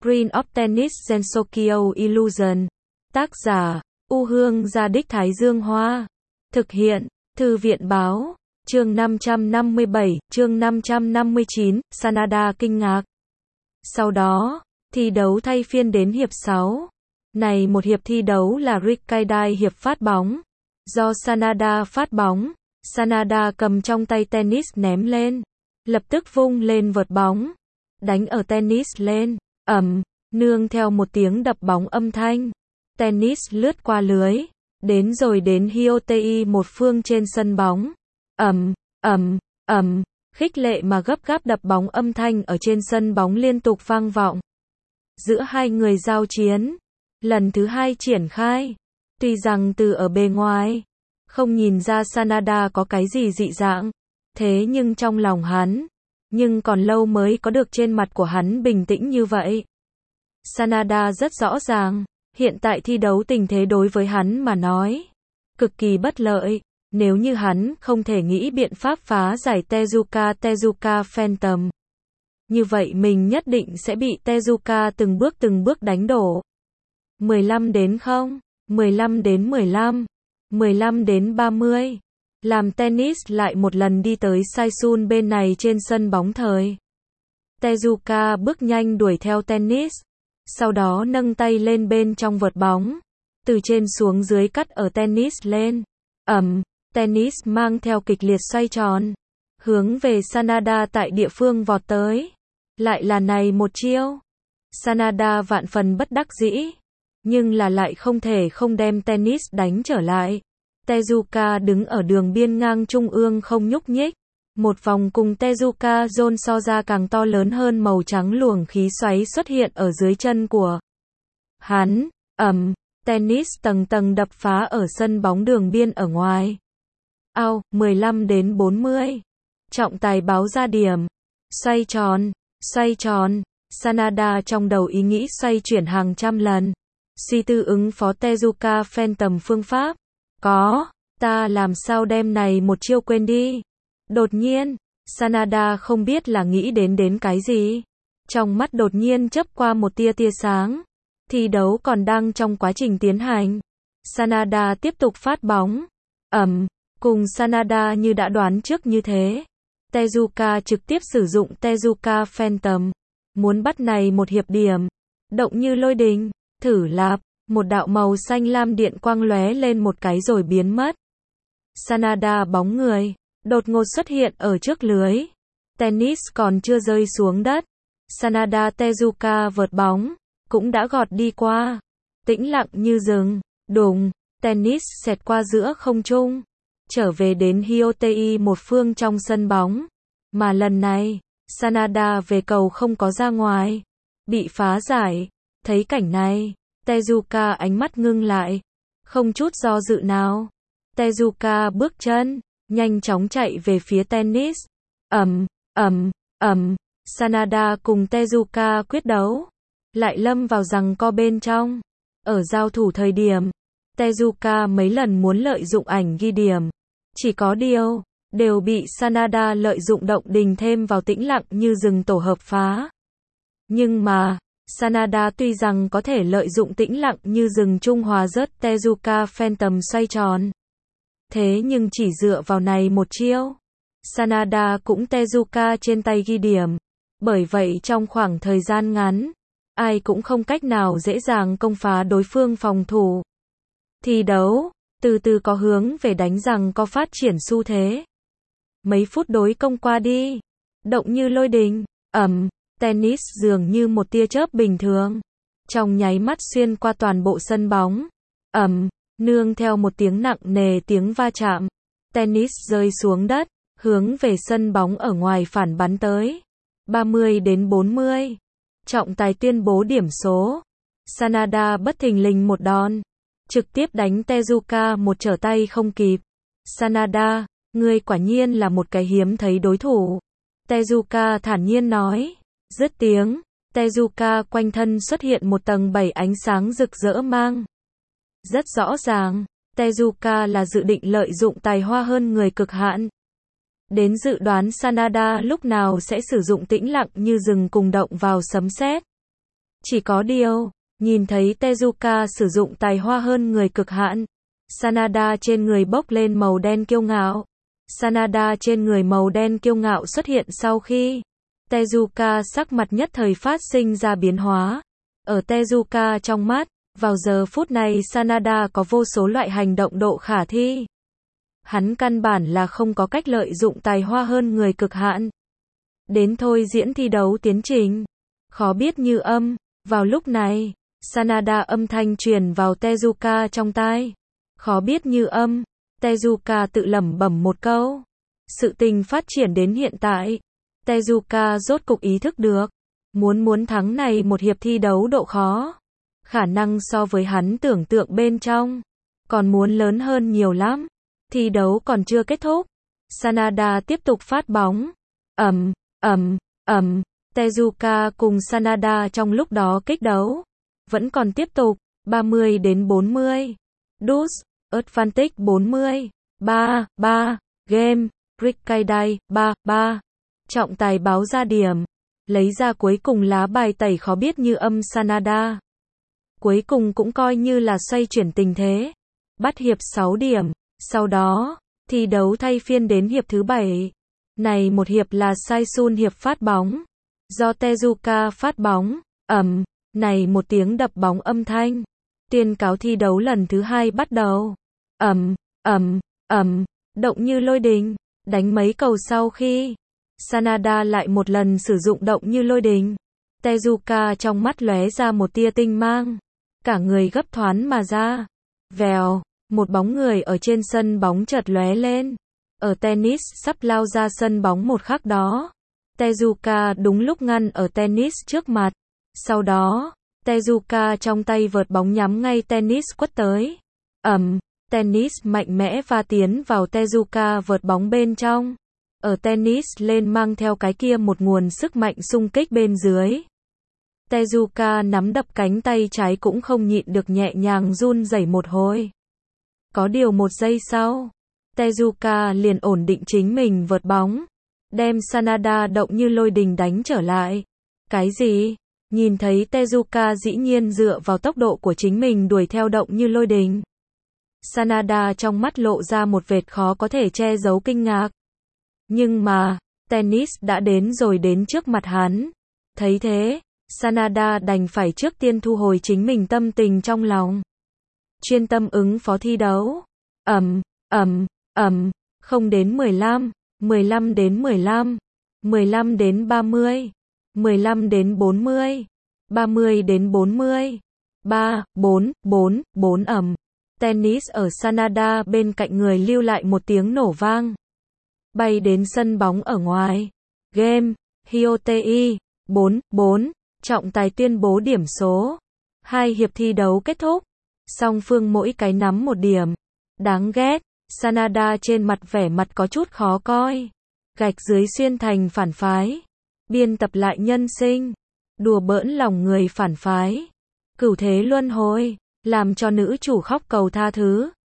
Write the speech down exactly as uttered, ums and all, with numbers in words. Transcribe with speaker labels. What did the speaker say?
Speaker 1: Screen of Tennis Gensokyo Illusion. Tác giả, U Hương Gia Đích Thái Dương Hoa. Thực hiện, Thư viện Báo. Chương năm trăm năm mươi bảy, chương năm trăm năm mươi chín, Sanada kinh ngạc. Sau đó, thi đấu thay phiên đến hiệp sáu. Này một hiệp thi đấu là Rikkaidai hiệp phát bóng. Do Sanada phát bóng, Sanada cầm trong tay tennis ném lên. Lập tức vung lên vợt bóng. Đánh ở tennis lên. Ầm, nương theo một tiếng đập bóng âm thanh. Tennis lướt qua lưới. Đến rồi đến Hyotei một phương trên sân bóng. Ầm, ầm, ầm, khích lệ mà gấp gáp đập bóng âm thanh ở trên sân bóng liên tục vang vọng. Giữa hai người giao chiến, lần thứ hai triển khai. Tuy rằng từ ở bề ngoài, không nhìn ra Sanada có cái gì dị dạng, thế nhưng trong lòng hắn, nhưng còn lâu mới có được trên mặt của hắn bình tĩnh như vậy. Sanada rất rõ ràng, hiện tại thi đấu tình thế đối với hắn mà nói, cực kỳ bất lợi. Nếu như hắn không thể nghĩ biện pháp phá giải Tezuka Tezuka Phantom, như vậy mình nhất định sẽ bị Tezuka từng bước từng bước đánh đổ. mười lăm đến không, mười lăm đến mười lăm, mười lăm đến ba mươi. Làm tennis lại một lần đi tới Saisun bên này trên sân bóng thời. Tezuka bước nhanh đuổi theo tennis, sau đó nâng tay lên bên trong vợt bóng, từ trên xuống dưới cắt ở tennis lên. Ầm, tennis mang theo kịch liệt xoay tròn, hướng về Sanada tại địa phương vọt tới. Lại là này một chiêu. Sanada vạn phần bất đắc dĩ, nhưng là lại không thể không đem tennis đánh trở lại. Tezuka đứng ở đường biên ngang trung ương không nhúc nhích. Một vòng cùng Tezuka Zone so ra càng to lớn hơn màu trắng luồng khí xoáy xuất hiện ở dưới chân của hắn. Ầm, tennis tầng tầng đập phá ở sân bóng đường biên ở ngoài. Ao, mười lăm đến bốn mươi. Trọng tài báo ra điểm. Xoay tròn, xoay tròn. Sanada trong đầu ý nghĩ xoay chuyển hàng trăm lần. Suy tư ứng phó Tezuka Phantom phương pháp. Có, ta làm sao đem này một chiêu quên đi. Đột nhiên, Sanada không biết là nghĩ đến đến cái gì. Trong mắt đột nhiên chớp qua một tia tia sáng. Thi đấu còn đang trong quá trình tiến hành. Sanada tiếp tục phát bóng. Ầm, cùng Sanada như đã đoán trước như thế. Tezuka trực tiếp sử dụng Tezuka Phantom. Muốn bắt này một hiệp điểm. Động như lôi đình, thử lạp. Một đạo màu xanh lam điện quang lóe lên một cái rồi biến mất. Sanada bóng người đột ngột xuất hiện ở trước lưới. Tennis còn chưa rơi xuống đất. Sanada Tezuka vợt bóng cũng đã gọt đi qua. Tĩnh lặng như rừng. Đùng, tennis xẹt qua giữa không trung, trở về đến Hyotei một phương trong sân bóng. Mà lần này, Sanada về cầu không có ra ngoài, bị phá giải. Thấy cảnh này, Tezuka ánh mắt ngưng lại, không chút do dự nào. Tezuka bước chân, nhanh chóng chạy về phía tennis. Ầm, ầm, ầm, Sanada cùng Tezuka quyết đấu, lại lâm vào giằng co bên trong. Ở giao thủ thời điểm, Tezuka mấy lần muốn lợi dụng ảnh ghi điểm, chỉ có điều, đều bị Sanada lợi dụng động đình thêm vào tĩnh lặng như rừng tổ hợp phá. Nhưng mà, Sanada tuy rằng có thể lợi dụng tĩnh lặng như rừng trung hòa rớt Tezuka Phantom xoay tròn. Thế nhưng chỉ dựa vào này một chiêu, Sanada cũng Tezuka trên tay ghi điểm. Bởi vậy trong khoảng thời gian ngắn, ai cũng không cách nào dễ dàng công phá đối phương phòng thủ. Thi đấu, từ từ có hướng về đánh rằng có phát triển xu thế. Mấy phút đối công qua đi, động như lôi đình, ầm, tennis dường như một tia chớp bình thường. Trong nháy mắt xuyên qua toàn bộ sân bóng. Ầm, nương theo một tiếng nặng nề tiếng va chạm. Tennis rơi xuống đất, hướng về sân bóng ở ngoài phản bắn tới. ba mươi đến bốn mươi. Trọng tài tuyên bố điểm số. Sanada bất thình lình một đòn, trực tiếp đánh Tezuka một trở tay không kịp. Sanada, ngươi quả nhiên là một cái hiếm thấy đối thủ. Tezuka thản nhiên nói. Dứt tiếng, Tezuka quanh thân xuất hiện một tầng bảy ánh sáng rực rỡ mang. Rất rõ ràng, Tezuka là dự định lợi dụng tài hoa hơn người cực hạn. Đến dự đoán Sanada lúc nào sẽ sử dụng tĩnh lặng như rừng cùng động vào sấm sét. Chỉ có điều, nhìn thấy Tezuka sử dụng tài hoa hơn người cực hạn. Sanada trên người bốc lên màu đen kiêu ngạo. Sanada trên người màu đen kiêu ngạo xuất hiện sau khi Tezuka sắc mặt nhất thời phát sinh ra biến hóa. Ở Tezuka trong mắt, vào giờ phút này Sanada có vô số loại hành động độ khả thi. Hắn căn bản là không có cách lợi dụng tài hoa hơn người cực hạn. Đến thôi diễn thi đấu tiến trình. Khó biết như âm. Vào lúc này, Sanada âm thanh truyền vào Tezuka trong tai. Khó biết như âm. Tezuka tự lẩm bẩm một câu. Sự tình phát triển đến hiện tại, Tezuka rốt cục ý thức được. Muốn muốn thắng này một hiệp thi đấu độ khó. Khả năng so với hắn tưởng tượng bên trong. Còn muốn lớn hơn nhiều lắm. Thi đấu còn chưa kết thúc. Sanada tiếp tục phát bóng. Ầm, ầm, ầm. Tezuka cùng Sanada trong lúc đó kích đấu. Vẫn còn tiếp tục. ba mươi đến bốn mươi. Dus, Advantage bốn mươi. ba, ba. Game. Rikkaidai, ba, ba. Trọng tài báo ra điểm. Lấy ra cuối cùng lá bài tẩy khó biết như âm Sanada. Cuối cùng cũng coi như là xoay chuyển tình thế. Bắt hiệp sáu điểm. Sau đó, thi đấu thay phiên đến hiệp thứ bảy. Này một hiệp là Saisun hiệp phát bóng. Do Tezuka phát bóng. Ầm. Này một tiếng đập bóng âm thanh. Tuyên cáo thi đấu lần thứ hai bắt đầu. Ầm, ầm, ầm. Động như lôi đình. Đánh mấy cầu sau khi Sanada lại một lần sử dụng động như lôi đình. Tezuka trong mắt lóe ra một tia tinh mang. Cả người gấp thoán mà ra. Vèo, một bóng người ở trên sân bóng chợt lóe lên. Ở tennis sắp lao ra sân bóng một khắc đó. Tezuka đúng lúc ngăn ở tennis trước mặt. Sau đó, Tezuka trong tay vợt bóng nhắm ngay tennis quất tới. Ầm, tennis mạnh mẽ va tiến vào Tezuka vợt bóng bên trong. Ở tennis lên mang theo cái kia một nguồn sức mạnh xung kích bên dưới. Tezuka nắm đập cánh tay trái cũng không nhịn được nhẹ nhàng run rẩy một hồi. Có điều một giây sau, Tezuka liền ổn định chính mình vợt bóng. Đem Sanada động như lôi đình đánh trở lại. Cái gì? Nhìn thấy Tezuka dĩ nhiên dựa vào tốc độ của chính mình đuổi theo động như lôi đình. Sanada trong mắt lộ ra một vệt khó có thể che giấu kinh ngạc. Nhưng mà, tennis đã đến rồi đến trước mặt hắn. Thấy thế, Sanada đành phải trước tiên thu hồi chính mình tâm tình trong lòng. Chuyên tâm ứng phó thi đấu. Ầm, ầm, ầm, không đến mười lăm, mười lăm đến mười lăm, mười lăm đến ba mươi, mười lăm đến bốn mươi, ba mươi đến bốn mươi, ba, bốn, bốn, bốn ầm. Tennis ở Sanada bên cạnh người lưu lại một tiếng nổ vang. Bay đến sân bóng ở ngoài. Game, Hyotei, bốn, bốn. Trọng tài tuyên bố điểm số. Hai hiệp thi đấu kết thúc. Song phương mỗi cái nắm một điểm. Đáng ghét. Sanada trên mặt vẻ mặt có chút khó coi. Gạch dưới xuyên thành phản phái. Biên tập lại nhân sinh. Đùa bỡn lòng người phản phái. Cửu thế luân hồi. Làm cho nữ chủ khóc cầu tha thứ.